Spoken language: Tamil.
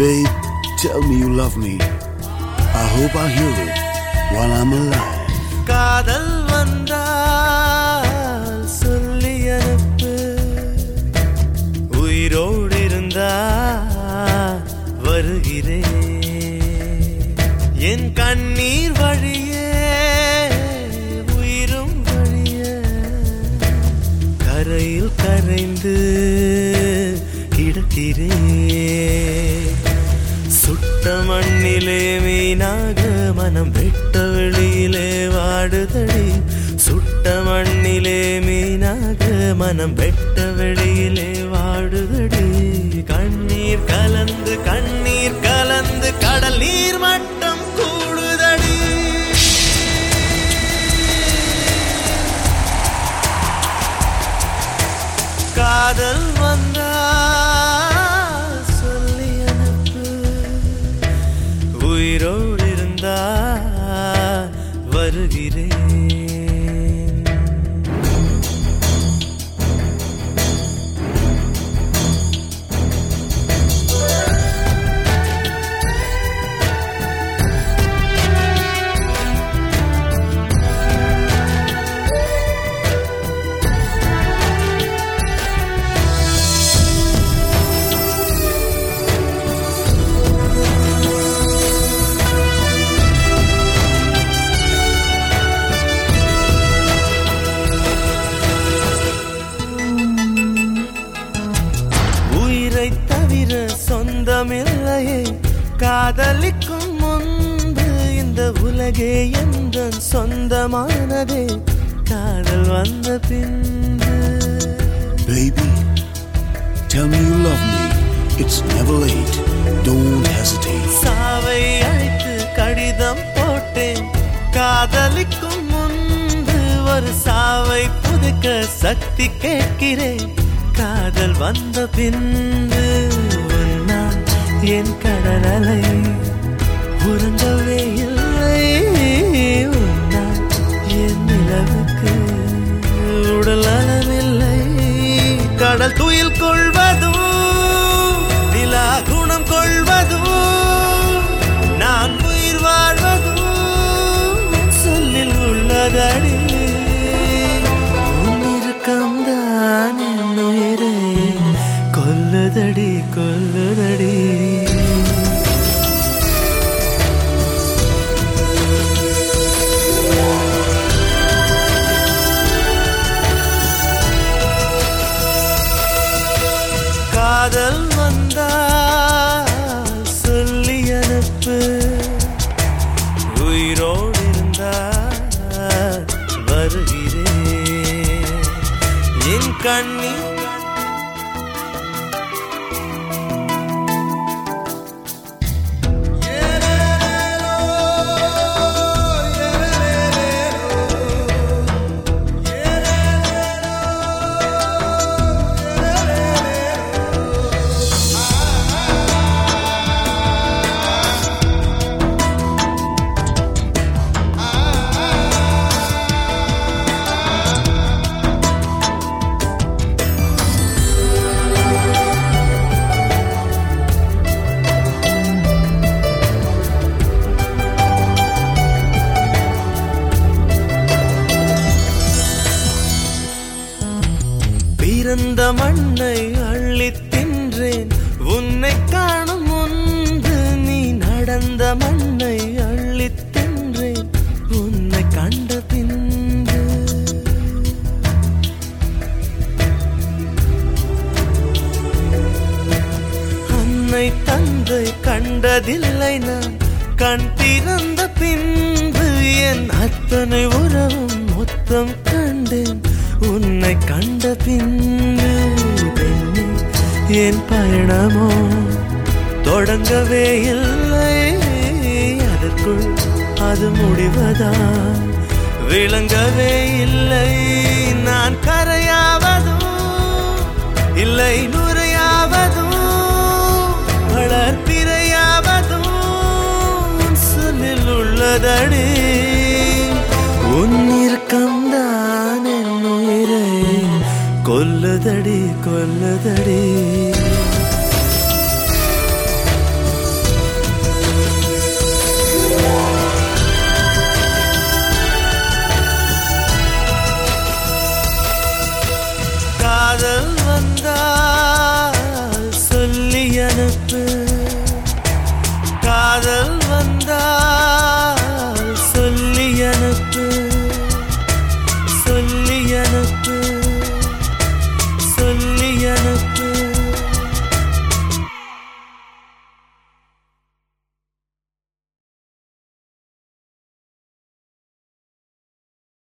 Babe, tell me you love me. I hope I hear it while I'm alive. காதல் வந்தால் சொல்லி அனுப்பு, உயிரோடு இருந்தா வருகிறேன். என் கண்ணீர் வழியே உயிரும் வழிய கரையில் கரைந்து கிடக்கிறேன். சுட்ட மண்ணிலே மீனாக மனம் வெட்ட வெளியிலே வாடுதடி. சுட்ட மண்ணிலே மீனாக மனம் வெட்ட வெளியிலே வாடுதடி. கண்ணீர் கலந்து கண்ணீர் கலந்து கடல் நீர் மட்டம் கூடுதடி. காதல் வந்தா சொல்லி அனுப்பு, உயிரோடு இருந்தா வருகிறேன். தவிர சொந்தமில்லையே, காதலிக்கும் முன்பு இந்த உலகே எந்த சொந்தமானதே, காதல் வந்த பின்பு. Baby, tell me you love me. It's never late. Don't hesitate. சாவை அழைத்து கடிதம் போட்டேன், காதலிக்கும் முன்பு ஒரு சாவை புதுக்க சக்தி கேட்கிறேன். காதல் வந்த பின்பு நான் என் கடல் அலை உறங்கவே இல்லை. நான் என் நிலவுக்கு உடல் அளவில்லை. கடல் துயில் கொள்வதும் நிலா குணம் கொள்வதும் நான் உயிர் வாழ்வதும் சொல்லில் உள்ளதடி. உன்னிருக்கம்தான் என் உயிரை கொல்லுதடி கொல்லுதடி. காதல் வந்தா சொல்லி அனுப்பு, உயிரோடு இருந்தா வருகிறேன். என் கண்ணீர் பிறந்த மண்ணை அள்ளித் தின்றேன், உன்னை காணும் முன்பு நீ நடந்த மண்ணை அள்ளித் தின்றேன், உன்னை கண்ட பின்பு. அன்னை தந்தை கண்டதில்லை நான், கண் திறந்த பின்பு என் அத்தனை உறவும் மொத்தம் கண்டேன், உன்னை கண்ட பின்பு. என் பயணமோ தொடங்கவே இல்லை, அதற்குள் அது முடிவதா விளங்கவே இல்லை. நான் கரையாவதும் இல்லை நுரையாவதும் வளர்ப்பிரையாவதும் சொல்லில் உள்ளதடி. உன்னிருக்கம்தான் என் உயிரை கொல்லுதடி கொல்லுதடி.